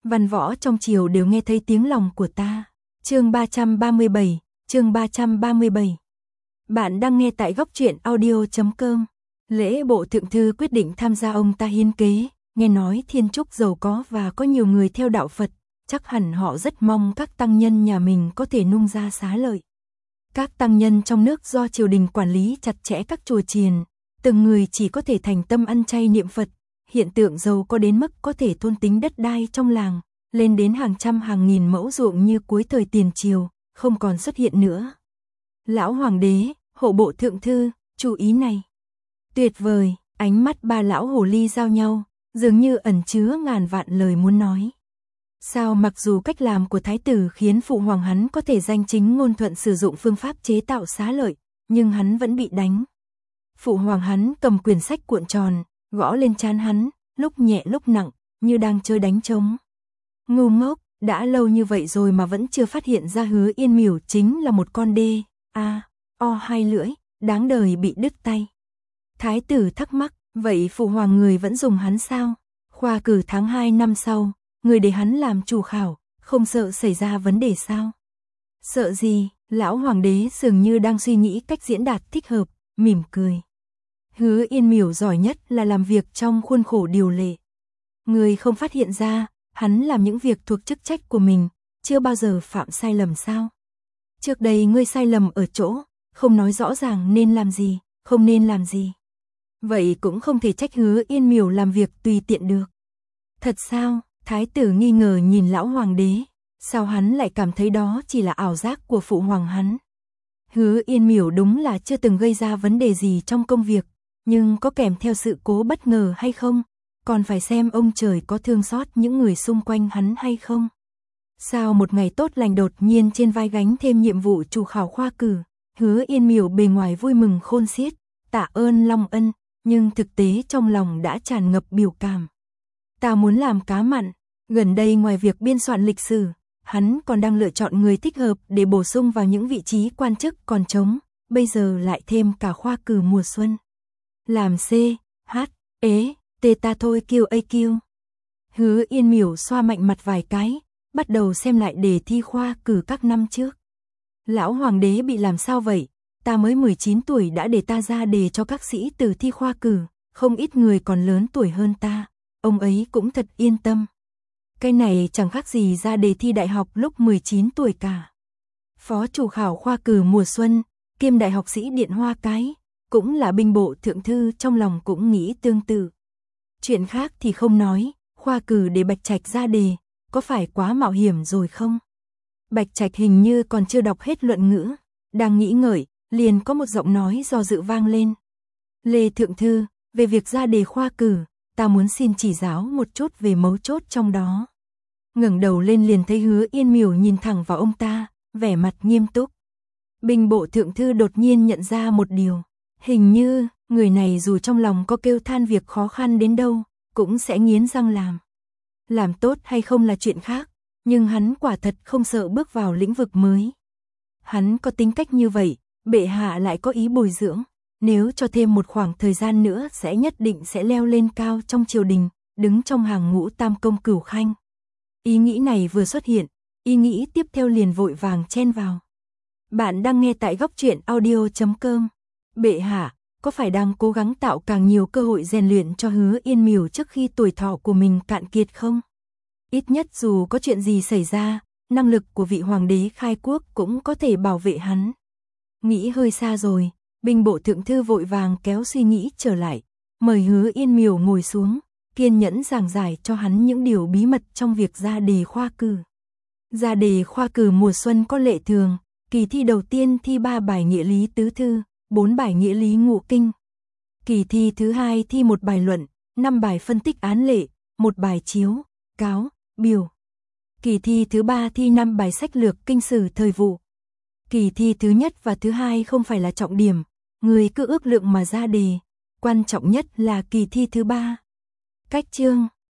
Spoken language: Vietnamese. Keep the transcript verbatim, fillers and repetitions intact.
Văn võ trong triều đều nghe thấy tiếng lòng của ta. Chương ba trăm ba mươi bảy, chương ba trăm ba mươi bảy. Bạn đang nghe tại góc truyện audio chấm com. Lễ bộ thượng thư quyết định tham gia ông ta hiến kế, nghe nói Thiên Trúc giàu có và có nhiều người theo đạo Phật, chắc hẳn họ rất mong các tăng nhân nhà mình có thể nung ra xá lợi. Các tăng nhân trong nước do triều đình quản lý chặt chẽ các chùa chiền, từng người chỉ có thể thành tâm ăn chay niệm Phật, hiện tượng giàu có đến mức có thể thôn tính đất đai trong làng, lên đến hàng trăm hàng nghìn mẫu ruộng như cuối thời tiền triều, không còn xuất hiện nữa. Lão hoàng đế, hộ bộ thượng thư, chú ý này. Tuyệt vời, ánh mắt ba lão hồ ly giao nhau, dường như ẩn chứa ngàn vạn lời muốn nói. Sao mặc dù cách làm của thái tử khiến phụ hoàng hắn có thể danh chính ngôn thuận sử dụng phương pháp chế tạo xá lợi, nhưng hắn vẫn bị đánh. Phụ hoàng hắn cầm quyển sách cuộn tròn, gõ lên trán hắn, lúc nhẹ lúc nặng, như đang chơi đánh trống. Ngu ngốc, đã lâu như vậy rồi mà vẫn chưa phát hiện ra Hứa Yên Miểu chính là một con đê, a, o hai lưỡi, đáng đời bị đứt tay. Thái tử thắc mắc, vậy phụ hoàng người vẫn dùng hắn sao? Khoa cử tháng hai năm sau, người để hắn làm chủ khảo, không sợ xảy ra vấn đề sao? Sợ gì? Lão hoàng đế dường như đang suy nghĩ cách diễn đạt thích hợp, mỉm cười. Hứa Yên Miểu giỏi nhất là làm việc trong khuôn khổ điều lệ. Người không phát hiện ra, hắn làm những việc thuộc chức trách của mình, chưa bao giờ phạm sai lầm sao? Trước đây ngươi sai lầm ở chỗ, không nói rõ ràng nên làm gì, không nên làm gì. Vậy cũng không thể trách Hứa Yên Miểu làm việc tùy tiện được. Thật sao? Thái tử nghi ngờ nhìn lão hoàng đế, sao hắn lại cảm thấy đó chỉ là ảo giác của phụ hoàng hắn? Hứa Yên Miểu đúng là chưa từng gây ra vấn đề gì trong công việc, nhưng có kèm theo sự cố bất ngờ hay không, còn phải xem ông trời có thương xót những người xung quanh hắn hay không. Sao một ngày tốt lành đột nhiên trên vai gánh thêm nhiệm vụ chủ khảo khoa cử, Hứa Yên Miểu bề ngoài vui mừng khôn xiết, tạ ơn long ân, nhưng thực tế trong lòng đã tràn ngập biểu cảm. Ta muốn làm cá mặn, gần đây ngoài việc biên soạn lịch sử, hắn còn đang lựa chọn người thích hợp để bổ sung vào những vị trí quan chức còn trống, bây giờ lại thêm cả khoa cử mùa xuân. Làm C, H, ế, T ta thôi kêu A kêu. Hứa Yên Miểu xoa mạnh mặt vài cái, bắt đầu xem lại đề thi khoa cử các năm trước. Lão hoàng đế bị làm sao vậy? Ta mới mười chín tuổi đã để ta ra đề cho các sĩ tử thi khoa cử, không ít người còn lớn tuổi hơn ta, ông ấy cũng thật yên tâm. Cái này chẳng khác gì ra đề thi đại học lúc mười chín tuổi cả. Phó chủ khảo khoa cử mùa xuân, kiêm đại học sĩ Điện Hoa Cái, cũng là binh bộ thượng thư, trong lòng cũng nghĩ tương tự. Chuyện khác thì không nói, khoa cử để Bạch Trạch ra đề, có phải quá mạo hiểm rồi không? Bạch Trạch hình như còn chưa đọc hết luận ngữ, đang nghĩ ngợi, liền có một giọng nói do dự vang lên. Lê thượng thư, về việc ra đề khoa cử, ta muốn xin chỉ giáo một chút về mấu chốt trong đó. Ngẩng đầu lên liền thấy Hứa Yên Miểu nhìn thẳng vào ông ta, vẻ mặt nghiêm túc. Binh bộ thượng thư đột nhiên nhận ra một điều, hình như người này dù trong lòng có kêu than việc khó khăn đến đâu, cũng sẽ nghiến răng làm. Làm tốt hay không là chuyện khác, nhưng hắn quả thật không sợ bước vào lĩnh vực mới. Hắn có tính cách như vậy, bệ hạ lại có ý bồi dưỡng, nếu cho thêm một khoảng thời gian nữa sẽ nhất định sẽ leo lên cao trong triều đình, đứng trong hàng ngũ tam công cửu khanh. Ý nghĩ này vừa xuất hiện, ý nghĩ tiếp theo liền vội vàng chen vào. Bạn đang nghe tại góc truyện audio chấm com. Bệ hạ, có phải đang cố gắng tạo càng nhiều cơ hội rèn luyện cho Hứa Yên Miểu trước khi tuổi thọ của mình cạn kiệt không? Ít nhất dù có chuyện gì xảy ra, năng lực của vị hoàng đế khai quốc cũng có thể bảo vệ hắn. Nghĩ hơi xa rồi, binh bộ thượng thư vội vàng kéo suy nghĩ trở lại, mời Hứa Yên Miểu ngồi xuống, kiên nhẫn giảng giải cho hắn những điều bí mật trong việc ra đề khoa cử. Ra đề khoa cử mùa xuân có lệ thường, kỳ thi đầu tiên thi ba bài nghĩa lý tứ thư, bốn bài nghĩa lý ngũ kinh. Kỳ thi thứ hai thi một bài luận, năm bài phân tích án lệ, một bài chiếu, cáo, biểu. Kỳ thi thứ ba thi năm bài sách lược kinh sử thời vụ. Kỳ thi thứ nhất và thứ hai không phải là trọng điểm, người cứ ước lượng mà ra đề, quan trọng nhất là kỳ thi thứ ba. Cách chương,